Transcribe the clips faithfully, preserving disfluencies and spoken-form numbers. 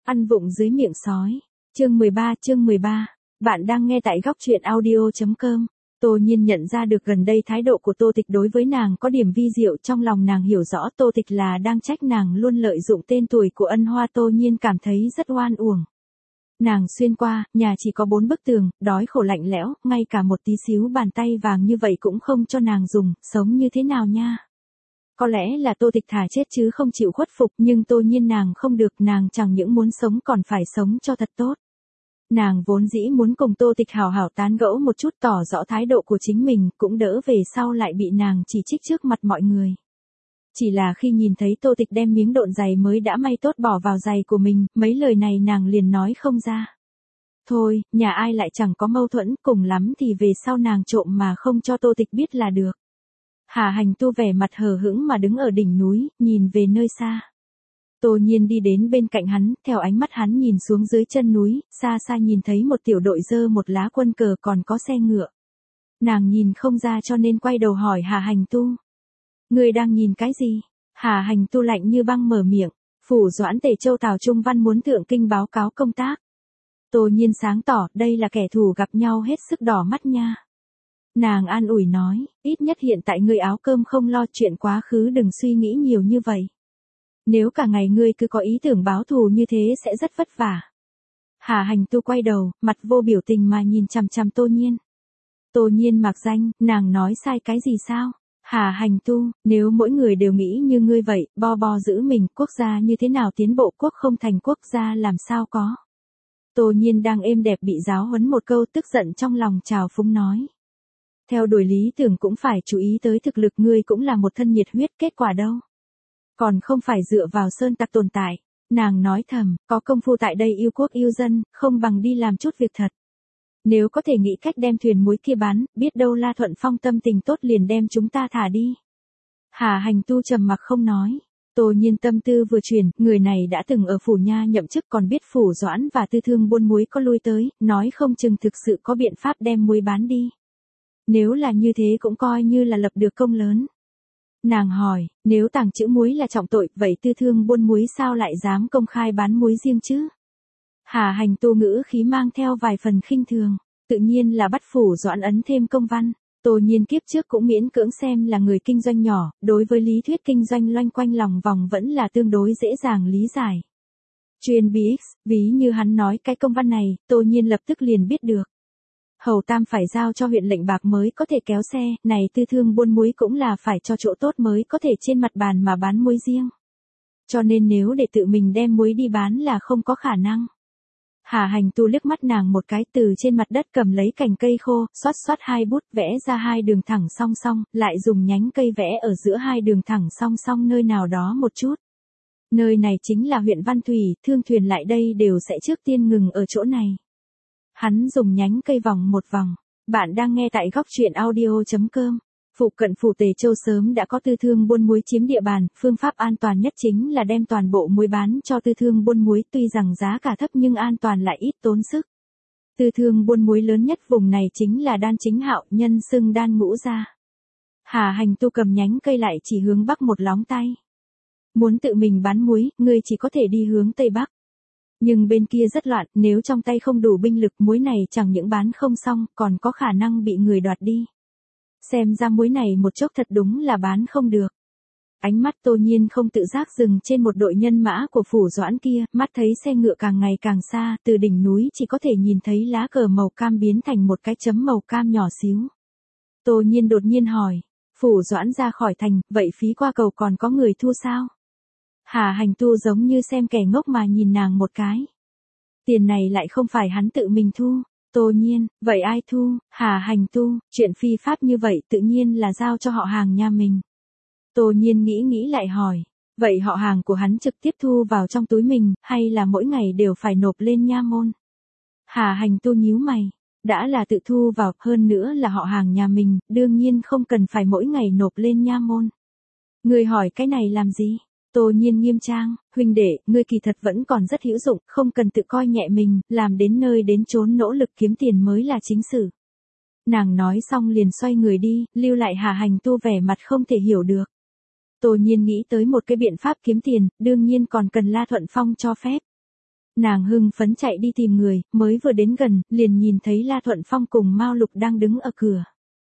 Ăn vụng dưới miệng sói. Chương mười ba, chương mười ba. Bạn đang nghe tại góc truyện audio chấm com. Tô Nhiên nhận ra được gần đây thái độ của Tô Tịch đối với nàng có điểm vi diệu, trong lòng nàng hiểu rõ Tô Tịch là đang trách nàng luôn lợi dụng tên tuổi của Ân Hoa. Tô Nhiên cảm thấy rất oan uổng. Nàng xuyên qua, nhà chỉ có bốn bức tường, đói khổ lạnh lẽo, ngay cả một tí xíu bàn tay vàng như vậy cũng không cho nàng dùng, sống như thế nào nha? Có lẽ là Tô Tịch thà chết chứ không chịu khuất phục, nhưng Tô Nhiên nàng không được, nàng chẳng những muốn sống còn phải sống cho thật tốt. Nàng vốn dĩ muốn cùng Tô Tịch hào hào tán gẫu một chút, tỏ rõ thái độ của chính mình, cũng đỡ về sau lại bị nàng chỉ trích trước mặt mọi người. Chỉ là khi nhìn thấy Tô Tịch đem miếng độn giày mới đã may tốt bỏ vào giày của mình, mấy lời này nàng liền nói không ra. Thôi, nhà ai lại chẳng có mâu thuẫn, cùng lắm thì về sau nàng trộm mà không cho Tô Tịch biết là được. Hà Hành Tu vẻ mặt hờ hững mà đứng ở đỉnh núi, nhìn về nơi xa. Tô Nhiên đi đến bên cạnh hắn, theo ánh mắt hắn nhìn xuống dưới chân núi, xa xa nhìn thấy một tiểu đội dơ một lá quân cờ, còn có xe ngựa. Nàng nhìn không ra cho nên quay đầu hỏi Hà Hành Tu. Người đang nhìn cái gì? Hà Hành Tu lạnh như băng mở miệng. Phủ Doãn Tề Châu Tào Trung Văn muốn thượng kinh báo cáo công tác. Tô Nhiên sáng tỏ, đây là kẻ thù gặp nhau hết sức đỏ mắt nha. Nàng an ủi nói, ít nhất hiện tại ngươi áo cơm không lo, chuyện quá khứ đừng suy nghĩ nhiều như vậy. Nếu cả ngày ngươi cứ có ý tưởng báo thù như thế sẽ rất vất vả. Hà Hành Tu quay đầu, mặt vô biểu tình mà nhìn chằm chằm Tô Nhiên. Tô Nhiên mặc danh, nàng nói sai cái gì sao? Hà Hành Tu, nếu mỗi người đều nghĩ như ngươi vậy, bo bo giữ mình, quốc gia như thế nào tiến bộ, quốc không thành quốc gia làm sao có. Tô Nhiên đang êm đẹp bị giáo huấn một câu, tức giận trong lòng trào phúng nói. Theo đuổi lý tưởng cũng phải chú ý tới thực lực, ngươi cũng là một thân nhiệt huyết, kết quả đâu. Còn không phải dựa vào sơn tặc tồn tại. Nàng nói thầm, có công phu tại đây yêu quốc yêu dân, không bằng đi làm chút việc thật. Nếu có thể nghĩ cách đem thuyền muối kia bán, biết đâu La Thuận Phong tâm tình tốt liền đem chúng ta thả đi. Hà Hành Tu trầm mặc không nói. Tô Nhiên tâm tư vừa chuyển, người này đã từng ở phủ nha nhậm chức, còn biết Phủ Doãn và tư thương buôn muối có lui tới, nói không chừng thực sự có biện pháp đem muối bán đi. Nếu là như thế cũng coi như là lập được công lớn. Nàng hỏi, nếu tàng trữ muối là trọng tội, vậy tư thương buôn muối sao lại dám công khai bán muối riêng chứ? Hà Hành Tu ngữ khí mang theo vài phần khinh thường, tự nhiên là bắt Phủ Doãn ấn thêm công văn. Tô Nhiên kiếp trước cũng miễn cưỡng xem là người kinh doanh nhỏ, đối với lý thuyết kinh doanh loanh quanh lòng vòng vẫn là tương đối dễ dàng lý giải. Chuyên bí X, ví như hắn nói cái công văn này, Tô Nhiên lập tức liền biết được. Hầu Tam phải giao cho huyện lệnh bạc mới có thể kéo xe, này tư thương buôn muối cũng là phải cho chỗ tốt mới có thể trên mặt bàn mà bán muối riêng. Cho nên nếu để tự mình đem muối đi bán là không có khả năng. Hà Hành Tu liếc mắt nàng một cái, từ trên mặt đất cầm lấy cành cây khô, xoát xoát hai bút vẽ ra hai đường thẳng song song, lại dùng nhánh cây vẽ ở giữa hai đường thẳng song song nơi nào đó một chút. Nơi này chính là huyện Văn Thủy, thương thuyền lại đây đều sẽ trước tiên ngừng ở chỗ này. Hắn dùng nhánh cây vòng một vòng. Bạn đang nghe tại góc truyện audio chấm com. Phụ cận phủ Tề Châu sớm đã có tư thương buôn muối chiếm địa bàn, phương pháp an toàn nhất chính là đem toàn bộ muối bán cho tư thương buôn muối, tuy rằng giá cả thấp nhưng an toàn lại ít tốn sức. Tư thương buôn muối lớn nhất vùng này chính là Đan Chính Hạo, nhân xưng Đan Ngũ Gia. Hà Hành Tu cầm nhánh cây lại chỉ hướng bắc một lóng tay. Muốn tự mình bán muối, ngươi chỉ có thể đi hướng tây bắc. Nhưng bên kia rất loạn, nếu trong tay không đủ binh lực, muối này chẳng những bán không xong, còn có khả năng bị người đoạt đi. Xem ra muối này một chốc thật đúng là bán không được. Ánh mắt Tô Nhiên không tự giác dừng trên một đội nhân mã của Phủ Doãn kia, mắt thấy xe ngựa càng ngày càng xa, từ đỉnh núi chỉ có thể nhìn thấy lá cờ màu cam biến thành một cái chấm màu cam nhỏ xíu. Tô Nhiên đột nhiên hỏi, Phủ Doãn ra khỏi thành, vậy phí qua cầu còn có người thu sao? Hà Hành Tu giống như xem kẻ ngốc mà nhìn nàng một cái. Tiền này lại không phải hắn tự mình thu. Tô Nhiên, vậy ai thu? Hà Hành Tu, chuyện phi pháp như vậy tự nhiên là giao cho họ hàng nhà mình. Tô Nhiên nghĩ nghĩ lại hỏi, vậy họ hàng của hắn trực tiếp thu vào trong túi mình, hay là mỗi ngày đều phải nộp lên nha môn? Hà Hành Tu nhíu mày, đã là tự thu vào, hơn nữa là họ hàng nhà mình, đương nhiên không cần phải mỗi ngày nộp lên nha môn. Người hỏi cái này làm gì? Tô Nhiên nghiêm trang, huynh đệ, ngươi kỳ thật vẫn còn rất hữu dụng, không cần tự coi nhẹ mình, làm đến nơi đến chốn nỗ lực kiếm tiền mới là chính sự. Nàng nói xong liền xoay người đi, lưu lại Hà Hành Tu vẻ mặt không thể hiểu được. Tô Nhiên nghĩ tới một cái biện pháp kiếm tiền, đương nhiên còn cần La Thuận Phong cho phép. Nàng hưng phấn chạy đi tìm người, mới vừa đến gần, liền nhìn thấy La Thuận Phong cùng Mao Lục đang đứng ở cửa.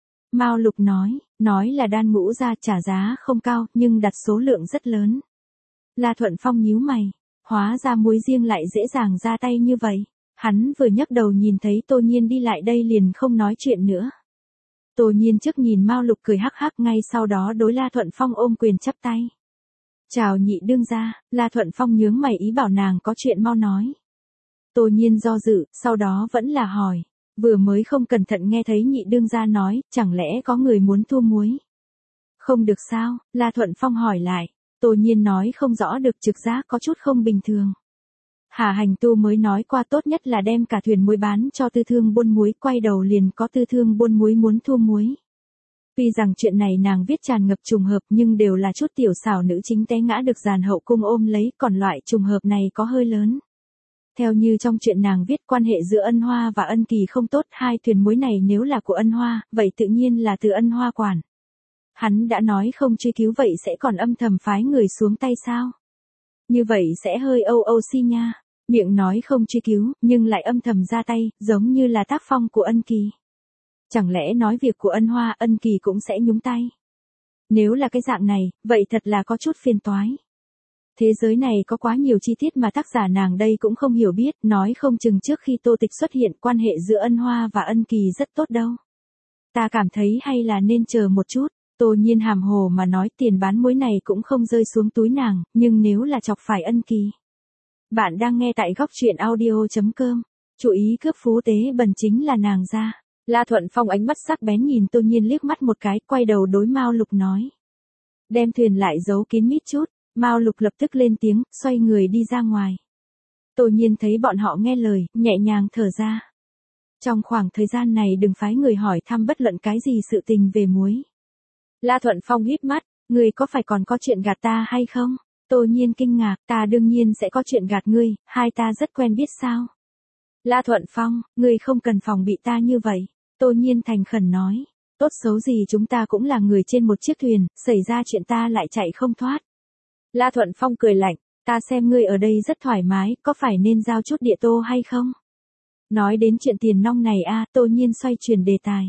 Mao Lục nói, nói là đan ngũ ra trả giá không cao, nhưng đặt số lượng rất lớn. La Thuận Phong nhíu mày, hóa ra muối riêng lại dễ dàng ra tay như vậy. Hắn vừa nhấc đầu nhìn thấy Tô Nhiên đi lại đây liền không nói chuyện nữa. Tô Nhiên trước nhìn Mao Lục cười hắc hắc, ngay sau đó đối La Thuận Phong ôm quyền chắp tay. Chào nhị đương gia. La Thuận Phong nhướng mày ý bảo nàng có chuyện mau nói. Tô Nhiên do dự, sau đó vẫn là hỏi. Vừa mới không cẩn thận nghe thấy nhị đương gia nói, chẳng lẽ có người muốn thu muối? Không được sao? La Thuận Phong hỏi lại. Tô Nhiên nói không rõ được, trực giác có chút không bình thường. Hà Hành Tu mới nói qua tốt nhất là đem cả thuyền muối bán cho tư thương buôn muối, quay đầu liền có tư thương buôn muối muốn thu muối. Tuy rằng chuyện này nàng viết tràn ngập trùng hợp nhưng đều là chút tiểu xảo nữ chính té ngã được dàn hậu cung ôm lấy, còn loại trùng hợp này có hơi lớn. Theo như trong chuyện nàng viết, quan hệ giữa Ân Hoa và Ân Kỳ không tốt, hai thuyền muối này nếu là của Ân Hoa, vậy tự nhiên là từ Ân Hoa quản. Hắn đã nói không truy cứu, vậy sẽ còn âm thầm phái người xuống tay sao? Như vậy sẽ hơi âu âu si nha. Miệng nói không truy cứu, nhưng lại âm thầm ra tay, giống như là tác phong của Ân Kỳ. Chẳng lẽ nói việc của Ân Hoa, Ân Kỳ cũng sẽ nhúng tay? Nếu là cái dạng này, vậy thật là có chút phiền toái. Thế giới này có quá nhiều chi tiết mà tác giả nàng đây cũng không hiểu biết, nói không chừng trước khi Tô Tịch xuất hiện, quan hệ giữa Ân Hoa và Ân Kỳ rất tốt đâu. Ta cảm thấy hay là nên chờ một chút. Tô Nhiên hàm hồ mà nói, tiền bán muối này cũng không rơi xuống túi nàng, nhưng nếu là chọc phải Ân Kỳ. Bạn đang nghe tại góc truyện audio chấm com. Chú ý cướp phú tế bần chính là nàng ra. La Thuận Phong ánh mắt sắc bén nhìn Tô Nhiên liếc mắt một cái, quay đầu đối Mao Lục nói. Đem thuyền lại giấu kín mít chút. Mao Lục lập tức lên tiếng, xoay người đi ra ngoài. Tô Nhiên thấy bọn họ nghe lời, nhẹ nhàng thở ra. Trong khoảng thời gian này đừng phái người hỏi thăm bất luận cái gì sự tình về muối. La Thuận Phong híp mắt, người có phải còn có chuyện gạt ta hay không? Tô Nhiên kinh ngạc, ta đương nhiên sẽ có chuyện gạt ngươi, hai ta rất quen biết sao? La Thuận Phong, ngươi không cần phòng bị ta như vậy. Tô Nhiên thành khẩn nói, tốt xấu gì chúng ta cũng là người trên một chiếc thuyền, xảy ra chuyện ta lại chạy không thoát. La Thuận Phong cười lạnh, ta xem ngươi ở đây rất thoải mái, có phải nên giao chút địa tô hay không? Nói đến chuyện tiền nong này a, Tô Nhiên xoay chuyển đề tài.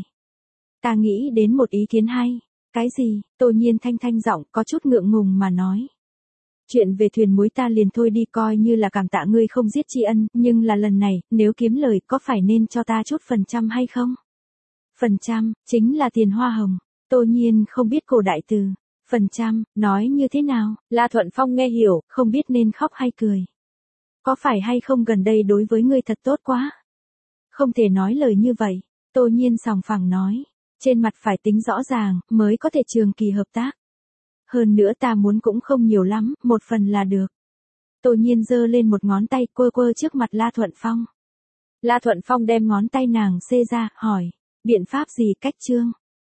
Ta nghĩ đến một ý kiến hay. Cái gì? Tô Nhiên thanh thanh giọng, có chút ngượng ngùng mà nói. Chuyện về thuyền muối ta liền thôi đi, coi như là cảm tạ ngươi không giết tri ân, nhưng là lần này, nếu kiếm lời, có phải nên cho ta chút phần trăm hay không? Phần trăm, chính là tiền hoa hồng. Tô Nhiên không biết cổ đại từ. Phần trăm, nói như thế nào? La Thuận Phong nghe hiểu, không biết nên khóc hay cười. Có phải hay không gần đây đối với ngươi thật tốt quá? Không thể nói lời như vậy. Tô Nhiên sòng phẳng nói. Trên mặt phải tính rõ ràng, mới có thể trường kỳ hợp tác. Hơn nữa ta muốn cũng không nhiều lắm, một phần là được. Tô Nhiên giơ lên một ngón tay, quơ quơ trước mặt La Thuận Phong. La Thuận Phong đem ngón tay nàng xê ra, hỏi. Biện pháp gì, cách trương?